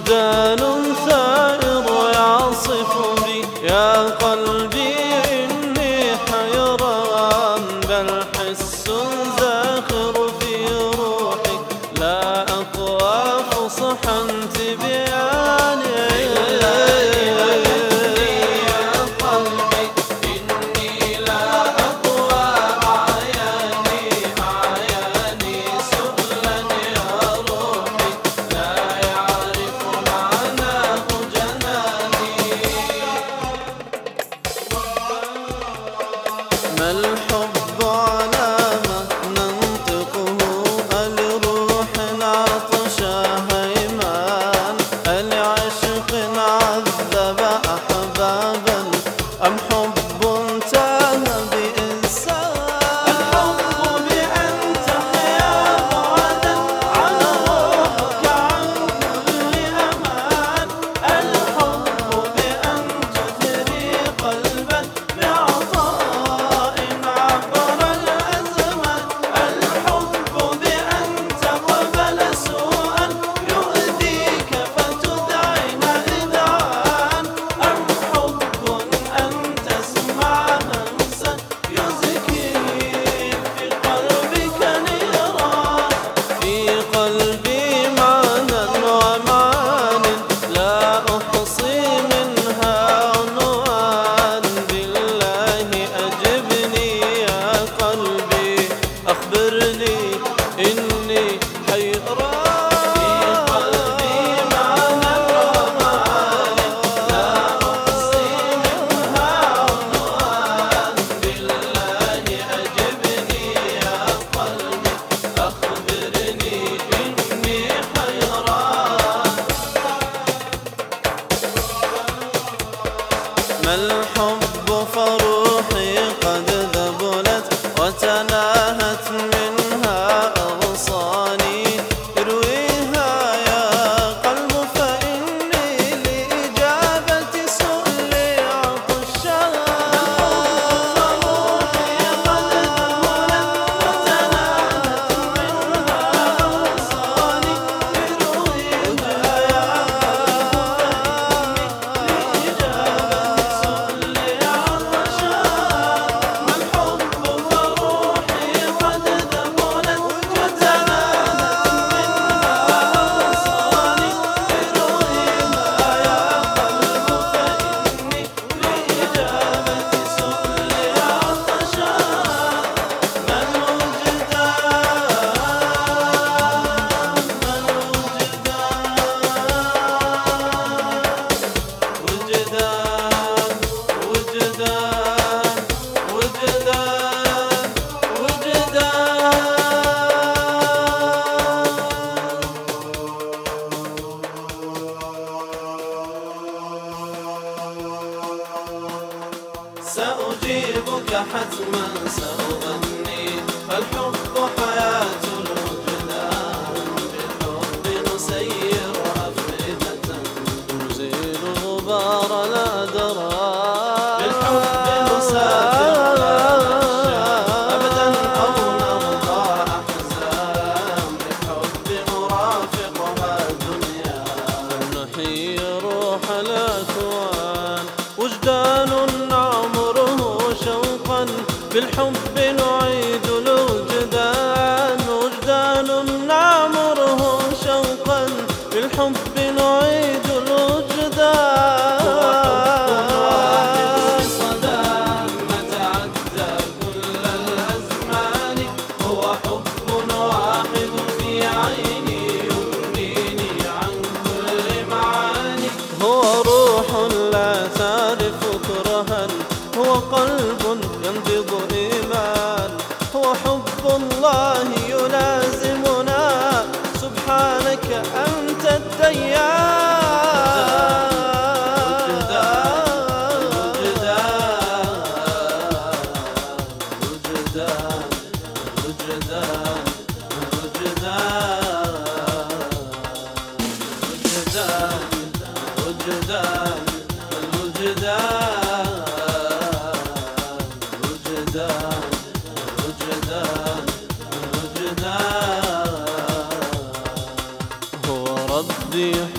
وجدان ثائر يعصف بي يا قلبي إني حيران، بل حس زاخر في روحي لا أقوى فصحا تبياني. ما الحب علامة ننطقه لروح عطشا هيمان، لعشق عذب أحبابا أم حب تاه بإنسان؟ الحب بأن تحيا بعدا عن روحك عن كل أمان، الحب بأن تثري قلبا بعطاء عبر الأزمان، الحب بأن تقبل سوءا يؤذيك فتذعن إذعان، أم حب أن تسمع همسا يزكي في قلبك نيران. في قلبي معنى ومعان لا أحصي منها عنوان، بالله أجبني يا قلبي أخبرني إني حيران. في قلبي معنى ومعان لا أحصي منها عنوان، بالله أجبني يا قلبي أخبرني إني حيران. ما الحب فروحي قد ذبلت وتناهت منها أغصاني، ارويها يا قلب فإني لإجابة سؤلي عطشان. فروحي قد ذبلت وتناهت منها أغصاني، ارويها يا قلب فإني لإجابة سؤلي عطشان. ما الحب فروحي قد ذبلت وتناهت منها أغصاني، ارويها يا قلب فإني لإجابة سؤلي عطشان. من وجدان سأجيبك حتما سأغني، فالحب حياة الوجدان، بالحب نسير أفئدة نزيل غبار الأدران، بالحب نسافر أبدا أو نرضى أحزان، بالحب نرافقها الدنيا نحيي روح الأكوان. وجدان عمره شوقا بالحب نعيد الوجدان، وجدان عمره شوقا بالحب نعيد الوجدان. تعدى كل الأزمان، هو حب واحد في عيني يغنيني عن كل معاني، هو روح لا تعرف كرها، هو قلب ينبض إيمان، هو حب الله يلازمنا، سبحانك أنت الديان. هو ربي